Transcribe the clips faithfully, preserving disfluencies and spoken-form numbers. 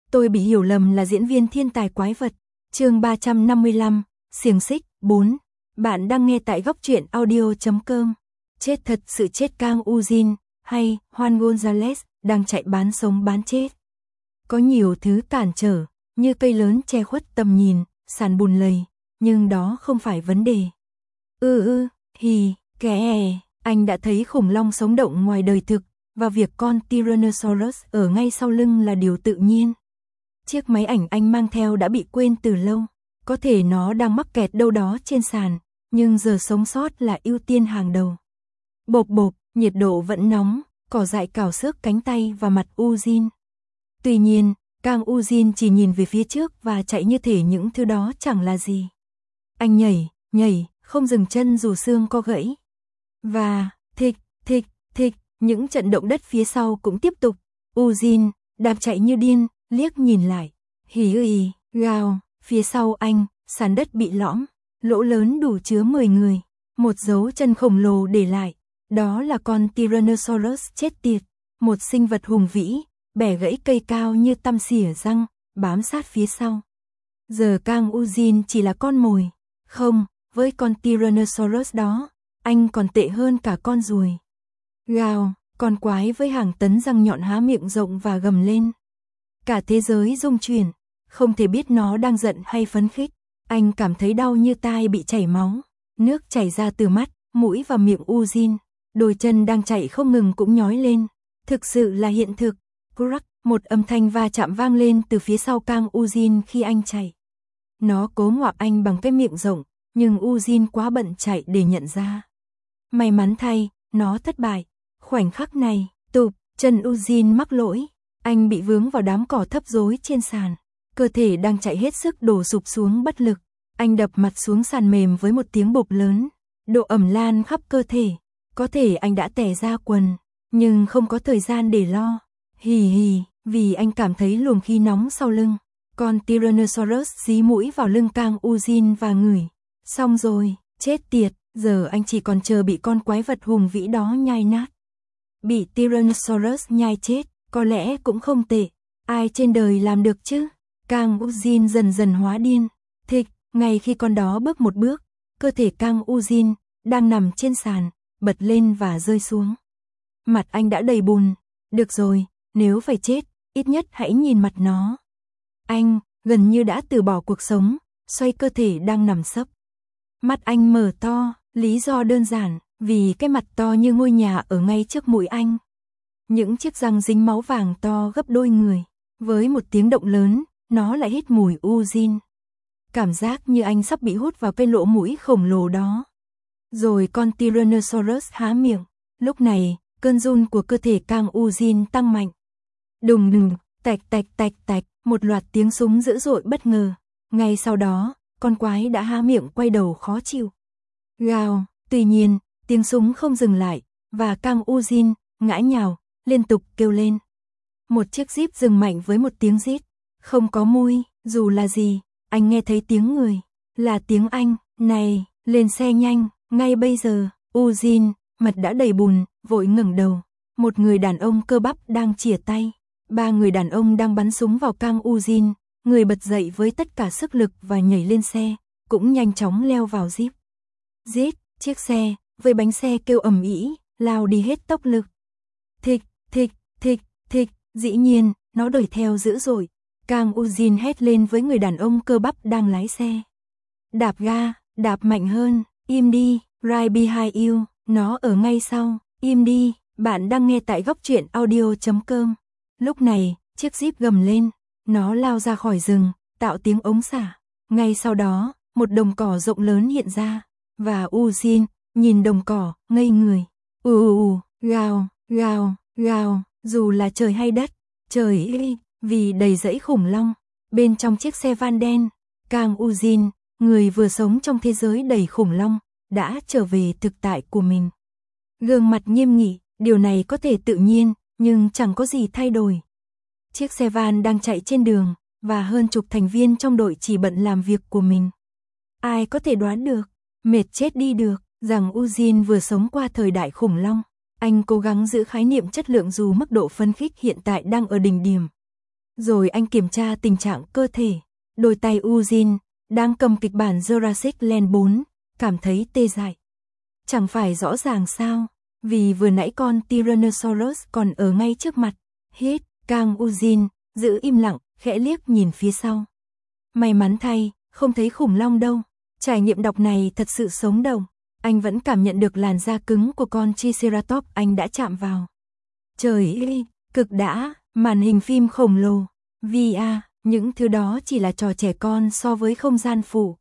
Tôi bị hiểu lầm là diễn viên thiên tài quái vật. Chương ba trăm năm mươi lăm, xiềng xích bốn. Bạn đang nghe tại góc truyện audio chấm com. Chết thật sự chết Kang Ujin, hay Juan Gonzalez, đang chạy bán sống bán chết. Có nhiều thứ cản trở, như cây lớn che khuất tầm nhìn, sàn bùn lầy, nhưng đó không phải vấn đề. Ừ ừ, hì, kẻ, anh đã thấy khủng long sống động ngoài đời thực, và việc con Tyrannosaurus ở ngay sau lưng là điều tự nhiên. Chiếc máy ảnh anh mang theo đã bị quên từ lâu, có thể nó đang mắc kẹt đâu đó trên sàn, nhưng giờ sống sót là ưu tiên hàng đầu. Bộp bộp, nhiệt độ vẫn nóng, cỏ dại cào xước cánh tay và mặt Ujin. Tuy nhiên, Kang Ujin chỉ nhìn về phía trước và chạy như thể những thứ đó chẳng là gì. Anh nhảy, nhảy, không dừng chân dù xương có gãy. Và, thịch, thịch, thịch, những trận động đất phía sau cũng tiếp tục. Ujin, đạp chạy như điên, liếc nhìn lại. Hí ì, gào, phía sau anh, sàn đất bị lõm, lỗ lớn đủ chứa mười người. Một dấu chân khổng lồ để lại. Đó là con Tyrannosaurus chết tiệt, một sinh vật hùng vĩ, bẻ gãy cây cao như tăm xỉa răng, bám sát phía sau. Giờ Kang Ujin chỉ là con mồi. Không, với con Tyrannosaurus đó, anh còn tệ hơn cả con ruồi. Gào, con quái với hàng tấn răng nhọn há miệng rộng và gầm lên. Cả thế giới rung chuyển, không thể biết nó đang giận hay phấn khích. Anh cảm thấy đau như tai bị chảy máu, nước chảy ra từ mắt, mũi và miệng Ujin. Đôi chân đang chạy không ngừng cũng nhói lên. Thực sự là hiện thực. Crack, một âm thanh va chạm vang lên từ phía sau Kang Ujin khi anh chạy. Nó cố ngoạm anh bằng cái miệng rộng, nhưng Ujin quá bận chạy để nhận ra. May mắn thay, nó thất bại. Khoảnh khắc này, tụp, chân Ujin mắc lỗi. Anh bị vướng vào đám cỏ thấp rối trên sàn. Cơ thể đang chạy hết sức đổ sụp xuống bất lực. Anh đập mặt xuống sàn mềm với một tiếng bộp lớn. Độ ẩm lan khắp cơ thể. Có thể anh đã tè ra quần, nhưng không có thời gian để lo. Hì hì, vì anh cảm thấy luồng khí nóng sau lưng. Con Tyrannosaurus dí mũi vào lưng Kang Ujin và ngửi. Xong rồi, chết tiệt, giờ anh chỉ còn chờ bị con quái vật hùng vĩ đó nhai nát. Bị Tyrannosaurus nhai chết, có lẽ cũng không tệ. Ai trên đời làm được chứ? Kang Ujin dần dần hóa điên. Thịch, ngay khi con đó bước một bước, cơ thể Kang Ujin, đang nằm trên sàn, bật lên và rơi xuống. Mặt anh đã đầy bùn. Được rồi, nếu phải chết, ít nhất hãy nhìn mặt nó. Anh, gần như đã từ bỏ cuộc sống, xoay cơ thể đang nằm sấp. Mắt anh mở to, lý do đơn giản, vì cái mặt to như ngôi nhà ở ngay trước mũi anh. Những chiếc răng dính máu vàng to gấp đôi người. Với một tiếng động lớn, nó lại hít mùi Ujin. Cảm giác như anh sắp bị hút vào cái lỗ mũi khổng lồ đó. Rồi con Tyrannosaurus há miệng. Lúc này, cơn run của cơ thể Kang Ujin tăng mạnh. Đùng đùng, tạch tạch tạch tạch, một loạt tiếng súng dữ dội bất ngờ. Ngay sau đó, con quái đã há miệng quay đầu khó chịu. Gào, tuy nhiên, tiếng súng không dừng lại, và Kang Ujin, ngã nhào, liên tục kêu lên. Một chiếc jeep dừng mạnh với một tiếng rít. Không có mui, dù là gì, anh nghe thấy tiếng người. Là tiếng anh, này, lên xe nhanh, ngay bây giờ. Ujin, mặt đã đầy bùn, vội ngẩng đầu. Một người đàn ông cơ bắp đang chìa tay. Ba người đàn ông đang bắn súng vào Kang Ujin. Người bật dậy với tất cả sức lực và nhảy lên xe, cũng nhanh chóng leo vào jeep. Jeep, chiếc xe, với bánh xe kêu ầm ĩ, lao đi hết tốc lực. Thịch, thịch, thịch, thịch, dĩ nhiên, nó đuổi theo dữ dội. Kang Ujin hét lên với người đàn ông cơ bắp đang lái xe. Đạp ga, đạp mạnh hơn, im đi, right behind you, nó ở ngay sau, im đi. Bạn đang nghe tại góc truyện audio chấm com. Lúc này, chiếc jeep gầm lên, nó lao ra khỏi rừng, tạo tiếng ống xả. Ngay sau đó, một đồng cỏ rộng lớn hiện ra, và Ujin nhìn đồng cỏ, ngây người. Ù ù ù, gào, gào, gào, dù là trời hay đất, trời ơi, vì đầy rẫy khủng long. Bên trong chiếc xe van đen, Kang Ujin, người vừa sống trong thế giới đầy khủng long, đã trở về thực tại của mình. Gương mặt nghiêm nghị, điều này có thể tự nhiên, nhưng chẳng có gì thay đổi. Chiếc xe van đang chạy trên đường, và hơn chục thành viên trong đội chỉ bận làm việc của mình. Ai có thể đoán được, mệt chết đi được, rằng Ujin vừa sống qua thời đại khủng long. Anh cố gắng giữ khái niệm chất lượng dù mức độ phấn khích hiện tại đang ở đỉnh điểm. Rồi anh kiểm tra tình trạng cơ thể. Đôi tay Eugene đang cầm kịch bản Jurassic Land bốn, cảm thấy tê dại. Chẳng phải rõ ràng sao, vì vừa nãy con Tyrannosaurus còn ở ngay trước mặt. Hít, Kang Eugene giữ im lặng, khẽ liếc nhìn phía sau. May mắn thay, không thấy khủng long đâu. Trải nghiệm đọc này thật sự sống động. Anh vẫn cảm nhận được làn da cứng của con Triceratops anh đã chạm vào. Trời ơi, cực đã, màn hình phim khổng lồ, vê rờ, những thứ đó chỉ là trò trẻ con so với không gian phụ.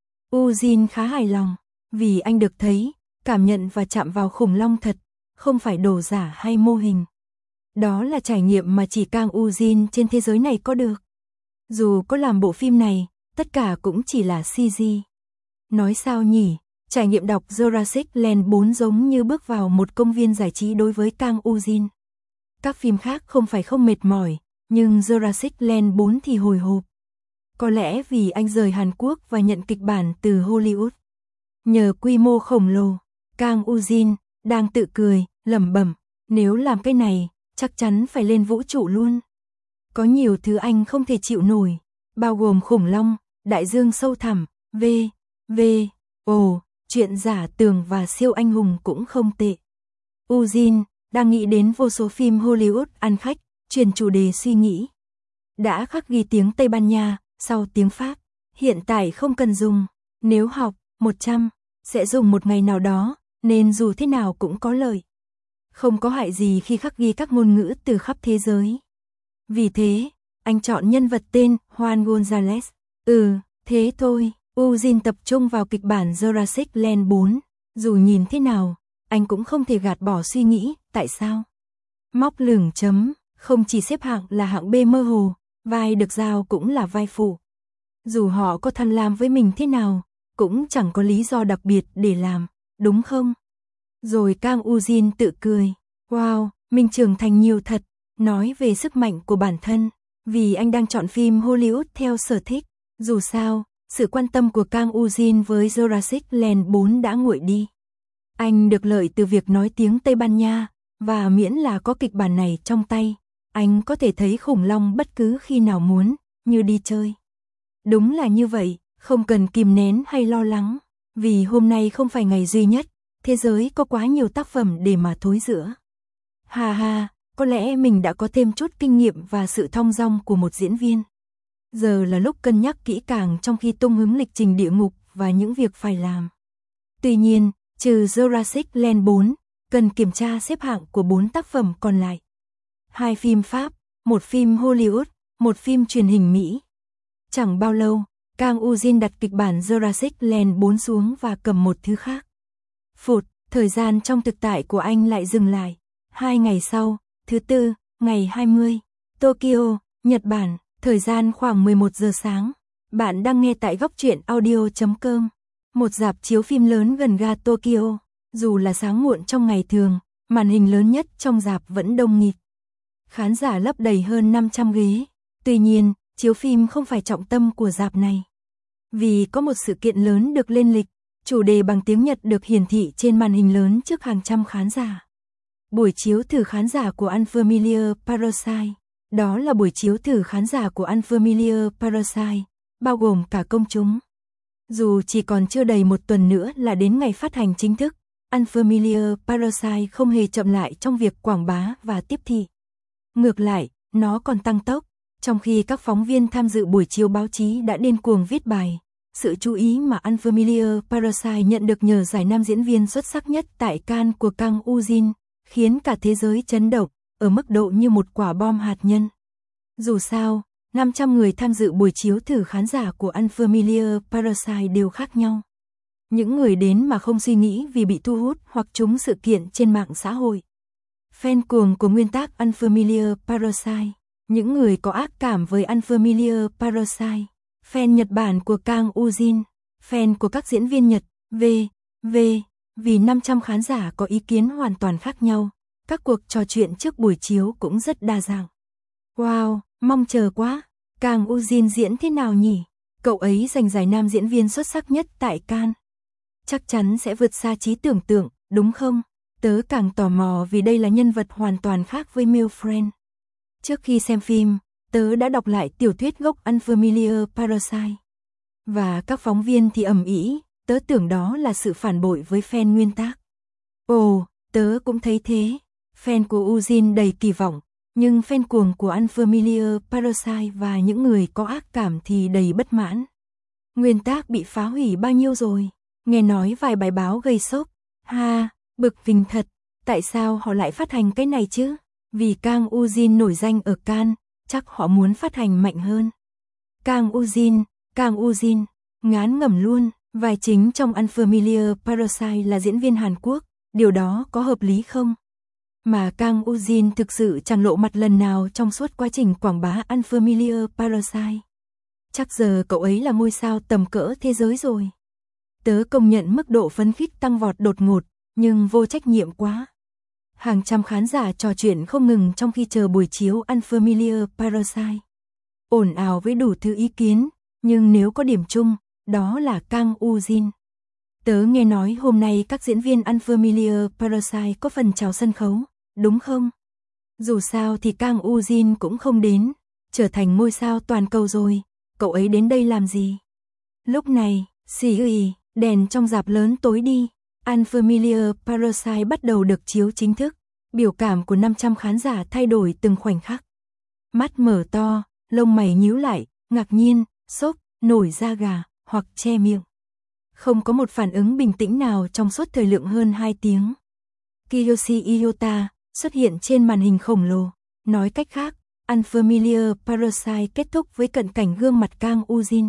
Eugene khá hài lòng, vì anh được thấy, cảm nhận và chạm vào khủng long thật, không phải đồ giả hay mô hình. Đó là trải nghiệm mà chỉ Kang Eugene trên thế giới này có được. Dù có làm bộ phim này, tất cả cũng chỉ là xê giê. Nói sao nhỉ, trải nghiệm đọc Jurassic Land bốn giống như bước vào một công viên giải trí đối với Kang Eugene. Các phim khác không phải không mệt mỏi, nhưng Jurassic Land bốn thì hồi hộp. Có lẽ vì anh rời Hàn Quốc và nhận kịch bản từ Hollywood. Nhờ quy mô khổng lồ, Kang Eugene đang tự cười, lẩm bẩm, nếu làm cái này, chắc chắn phải lên vũ trụ luôn. Có nhiều thứ anh không thể chịu nổi, bao gồm khủng long, đại dương sâu thẳm, v, v, ồ, chuyện giả tường và siêu anh hùng cũng không tệ. Eugene đang nghĩ đến vô số phim Hollywood ăn khách, chuyển chủ đề suy nghĩ. Đã khắc ghi tiếng Tây Ban Nha, sau tiếng Pháp, hiện tại không cần dùng, nếu học một trăm, sẽ dùng một ngày nào đó, nên dù thế nào cũng có lợi. Không có hại gì khi khắc ghi các ngôn ngữ từ khắp thế giới. Vì thế, anh chọn nhân vật tên Juan Gonzalez. Ừ, thế thôi, Eugene tập trung vào kịch bản Jurassic Land bốn, dù nhìn thế nào, anh cũng không thể gạt bỏ suy nghĩ, tại sao? Móc lửng chấm, không chỉ xếp hạng là hạng B mơ hồ, vai được giao cũng là vai phụ. Dù họ có tham lam với mình thế nào, cũng chẳng có lý do đặc biệt để làm, đúng không? Rồi Kang Eugene tự cười, wow, mình trưởng thành nhiều thật, nói về sức mạnh của bản thân, vì anh đang chọn phim Hollywood theo sở thích. Dù sao, sự quan tâm của Kang Eugene với Jurassic Land bốn đã nguội đi. Anh được lợi từ việc nói tiếng Tây Ban Nha, và miễn là có kịch bản này trong tay, anh có thể thấy khủng long bất cứ khi nào muốn, như đi chơi. Đúng là như vậy, không cần kìm nén hay lo lắng, vì hôm nay không phải ngày duy nhất, thế giới có quá nhiều tác phẩm để mà thối rữa. Hà hà, có lẽ mình đã có thêm chút kinh nghiệm và sự thong dong của một diễn viên. Giờ là lúc cân nhắc kỹ càng trong khi tung hứng lịch trình địa ngục và những việc phải làm. Tuy nhiên, trừ Jurassic Land bốn, cần kiểm tra xếp hạng của bốn tác phẩm còn lại. Hai phim Pháp, một phim Hollywood, một phim truyền hình Mỹ. Chẳng bao lâu, Kang Eugene đặt kịch bản Jurassic Land bốn xuống và cầm một thứ khác. Phụt, thời gian trong thực tại của anh lại dừng lại. Hai ngày sau, thứ tư, ngày hai mươi, Tokyo, Nhật Bản, thời gian khoảng mười một giờ sáng. Bạn đang nghe tại góc truyện audio chấm com, một rạp chiếu phim lớn gần ga Tokyo. Dù là sáng muộn trong ngày thường, màn hình lớn nhất trong rạp vẫn đông nghịt. Khán giả lấp đầy hơn năm trăm ghế. Tuy nhiên, chiếu phim không phải trọng tâm của rạp này. Vì có một sự kiện lớn được lên lịch, chủ đề bằng tiếng Nhật được hiển thị trên màn hình lớn trước hàng trăm khán giả. Buổi chiếu thử khán giả của Unfamiliar Parasite. Đó là buổi chiếu thử khán giả của Unfamiliar Parasite, bao gồm cả công chúng. Dù chỉ còn chưa đầy một tuần nữa là đến ngày phát hành chính thức, Unfamiliar Parasite không hề chậm lại trong việc quảng bá và tiếp thị. Ngược lại, nó còn tăng tốc, trong khi các phóng viên tham dự buổi chiếu báo chí đã điên cuồng viết bài. Sự chú ý mà Unfamiliar Parasite nhận được nhờ giải nam diễn viên xuất sắc nhất tại Cannes của Kang Eugene, khiến cả thế giới chấn động, ở mức độ như một quả bom hạt nhân. Dù sao, năm trăm người tham dự buổi chiếu thử khán giả của Unfamiliar Parasite đều khác nhau. Những người đến mà không suy nghĩ vì bị thu hút hoặc trúng sự kiện trên mạng xã hội. Fan cuồng của nguyên tác Unfamiliar Parasite. Những người có ác cảm với Unfamiliar Parasite. Fan Nhật Bản của Kang Eugene. Fan của các diễn viên Nhật, v, v. Vì năm trăm khán giả có ý kiến hoàn toàn khác nhau, các cuộc trò chuyện trước buổi chiếu cũng rất đa dạng. Wow, mong chờ quá. Kang Eugene diễn thế nào nhỉ? Cậu ấy giành giải nam diễn viên xuất sắc nhất tại Cannes. Chắc chắn sẽ vượt xa trí tưởng tượng, đúng không? Tớ càng tò mò vì đây là nhân vật hoàn toàn khác với Milfred. Trước khi xem phim, tớ đã đọc lại tiểu thuyết gốc Unfamiliar Parasite. Và các phóng viên thì ầm ĩ, tớ tưởng đó là sự phản bội với fan nguyên tác. Ồ, tớ cũng thấy thế. Fan của Ujin đầy kỳ vọng, nhưng fan cuồng của Unfamiliar Parasite và những người có ác cảm thì đầy bất mãn. Nguyên tác bị phá hủy bao nhiêu rồi? Nghe nói vài bài báo gây sốc. Ha, bực mình thật. Tại sao họ lại phát hành cái này chứ? Vì Kang Ujin nổi danh ở Cannes, chắc họ muốn phát hành mạnh hơn. Kang Ujin, Kang Ujin, ngán ngẩm luôn. Vai chính trong Unfamiliar Parasite là diễn viên Hàn Quốc, điều đó có hợp lý không? Mà Kang Ujin thực sự chẳng lộ mặt lần nào trong suốt quá trình quảng bá Unfamiliar Parasite. Chắc giờ cậu ấy là ngôi sao tầm cỡ thế giới rồi. Tớ công nhận mức độ phấn khích tăng vọt đột ngột, nhưng vô trách nhiệm quá. Hàng trăm khán giả trò chuyện không ngừng trong khi chờ buổi chiếu Unfamiliar Parasite. Ồn ào với đủ thứ ý kiến, nhưng nếu có điểm chung, đó là Kang Ujin. Tớ nghe nói hôm nay các diễn viên Unfamiliar Parasite có phần chào sân khấu, đúng không? Dù sao thì Kang Ujin cũng không đến, trở thành ngôi sao toàn cầu rồi, cậu ấy đến đây làm gì? Lúc này, xì ì, đèn trong rạp lớn tối đi, Unfamiliar Parasite bắt đầu được chiếu chính thức, biểu cảm của năm trăm khán giả thay đổi từng khoảnh khắc. Mắt mở to, lông mày nhíu lại, ngạc nhiên, sốc, nổi da gà, hoặc che miệng. Không có một phản ứng bình tĩnh nào trong suốt thời lượng hơn hai tiếng. Kiyoshi Iota xuất hiện trên màn hình khổng lồ. Nói cách khác, Unfamiliar Parasite kết thúc với cận cảnh gương mặt Kang Ujin.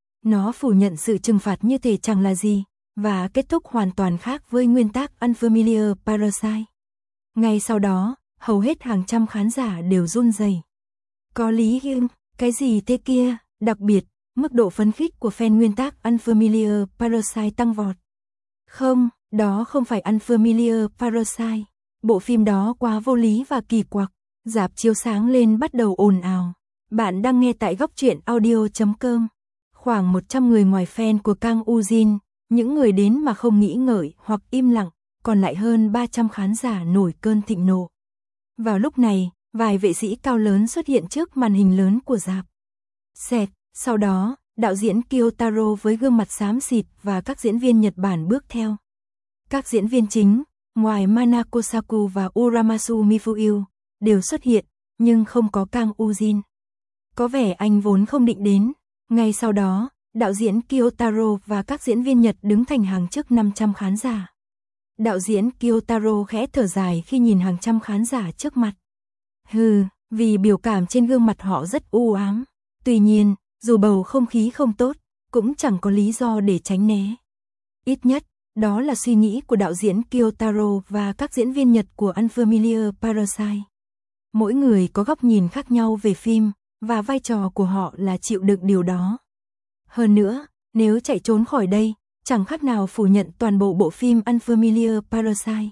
Nó phủ nhận sự trừng phạt như thể chẳng là gì, và kết thúc hoàn toàn khác với nguyên tác Unfamiliar Parasite. Ngay sau đó, hầu hết hàng trăm khán giả đều run rẩy. Có lý không? Cái gì thế kia? Đặc biệt, mức độ phấn khích của fan nguyên tác Unfamiliar Parasite tăng vọt. Không, đó không phải Unfamiliar Parasite. Bộ phim đó quá vô lý và kỳ quặc. Rạp chiếu sáng lên bắt đầu ồn ào. Bạn đang nghe tại góc truyện audio chấm com. Khoảng một trăm người ngoài fan của Kang Ujin, những người đến mà không nghĩ ngợi hoặc im lặng, còn lại hơn ba trăm khán giả nổi cơn thịnh nộ. Vào lúc này, vài vệ sĩ cao lớn xuất hiện trước màn hình lớn của rạp. Xẹt, sau đó, đạo diễn Kiyotaro với gương mặt xám xịt và các diễn viên Nhật Bản bước theo. Các diễn viên chính, ngoài Mana Kosaku và Uramasu Mifuyu, đều xuất hiện, nhưng không có Kang Ujin. Có vẻ anh vốn không định đến. Ngay sau đó, đạo diễn Kiyotaro và các diễn viên Nhật đứng thành hàng trước năm trăm khán giả. Đạo diễn Kiyotaro khẽ thở dài khi nhìn hàng trăm khán giả trước mặt. Hừ, vì biểu cảm trên gương mặt họ rất u ám. Tuy nhiên, dù bầu không khí không tốt, cũng chẳng có lý do để tránh né. Ít nhất, đó là suy nghĩ của đạo diễn Kiyotaro và các diễn viên Nhật của Unfamiliar Parasite. Mỗi người có góc nhìn khác nhau về phim, và vai trò của họ là chịu đựng điều đó. Hơn nữa, nếu chạy trốn khỏi đây, chẳng khác nào phủ nhận toàn bộ bộ phim Unfamiliar Parasite.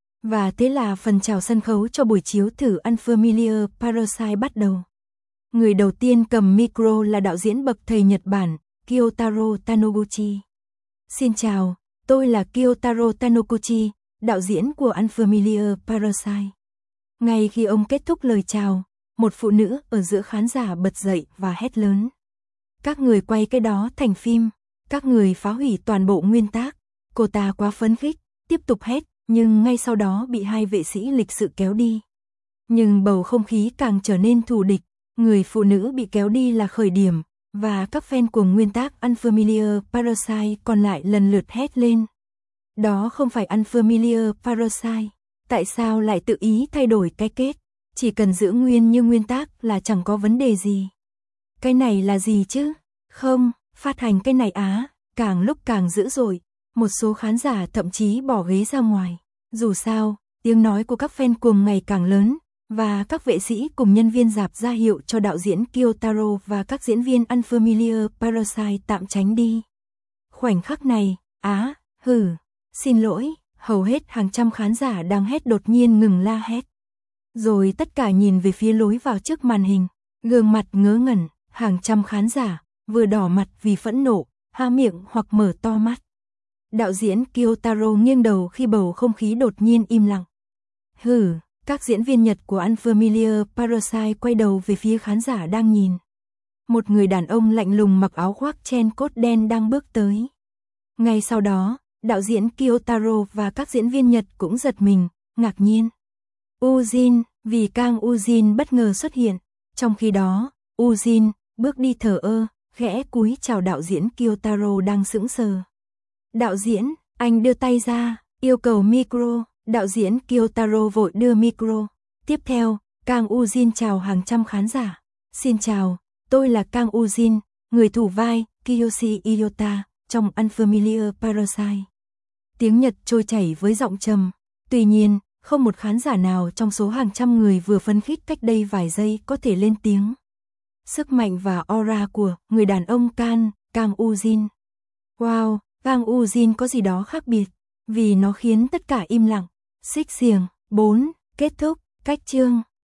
Và thế là phần chào sân khấu cho buổi chiếu thử Unfamiliar Parasite bắt đầu. Người đầu tiên cầm micro là đạo diễn bậc thầy Nhật Bản, Kiyotaro Taniguchi. Xin chào, tôi là Kiyotaro Taniguchi, đạo diễn của Unfamiliar Parasite. Ngay khi ông kết thúc lời chào, một phụ nữ ở giữa khán giả bật dậy và hét lớn. Các người quay cái đó thành phim, các người phá hủy toàn bộ nguyên tác. Cô ta quá phấn khích, tiếp tục hét, nhưng ngay sau đó bị hai vệ sĩ lịch sự kéo đi. Nhưng bầu không khí càng trở nên thù địch, người phụ nữ bị kéo đi là khởi điểm, và các fan của nguyên tác Unfamiliar Parasite còn lại lần lượt hét lên. Đó không phải Unfamiliar Parasite, tại sao lại tự ý thay đổi cái kết? Chỉ cần giữ nguyên như nguyên tác là chẳng có vấn đề gì. Cái này là gì chứ? Không, phát hành cái này á, càng lúc càng dữ dội. Một số khán giả thậm chí bỏ ghế ra ngoài. Dù sao, tiếng nói của các fan cuồng ngày càng lớn, và các vệ sĩ cùng nhân viên rạp ra hiệu cho đạo diễn Kiyotaro và các diễn viên Unfamiliar Parasite tạm tránh đi. Khoảnh khắc này, á, hừ, xin lỗi, hầu hết hàng trăm khán giả đang hét đột nhiên ngừng la hét. Rồi tất cả nhìn về phía lối vào trước màn hình, gương mặt ngớ ngẩn, hàng trăm khán giả, vừa đỏ mặt vì phẫn nộ, há miệng hoặc mở to mắt. Đạo diễn Kiyotaro nghiêng đầu khi bầu không khí đột nhiên im lặng. Hừ, Các diễn viên Nhật của Unfamiliar Parasite quay đầu về phía khán giả đang nhìn. Một người đàn ông lạnh lùng mặc áo khoác chen cốt đen đang bước tới. Ngay sau đó, đạo diễn Kiyotaro và các diễn viên Nhật cũng giật mình, ngạc nhiên. Ujin, vì Kang Ujin bất ngờ xuất hiện. Trong khi đó, Ujin bước đi thờ ơ, khẽ cúi chào đạo diễn Kiyotaro đang sững sờ. Đạo diễn, anh đưa tay ra, yêu cầu micro. Đạo diễn Kiyotaro vội đưa micro. Tiếp theo, Kang Ujin chào hàng trăm khán giả. Xin chào, tôi là Kang Ujin, người thủ vai Kiyoshi Iota trong Unfamiliar Parasite. Tiếng Nhật trôi chảy với giọng trầm. Tuy nhiên, không một khán giả nào trong số hàng trăm người vừa phấn khích cách đây vài giây có thể lên tiếng. Sức mạnh và aura của người đàn ông Kan, Kang Ujin. Wow, Kang Ujin có gì đó khác biệt, vì nó khiến tất cả im lặng. Xích xiềng, bốn, kết thúc, cách chương.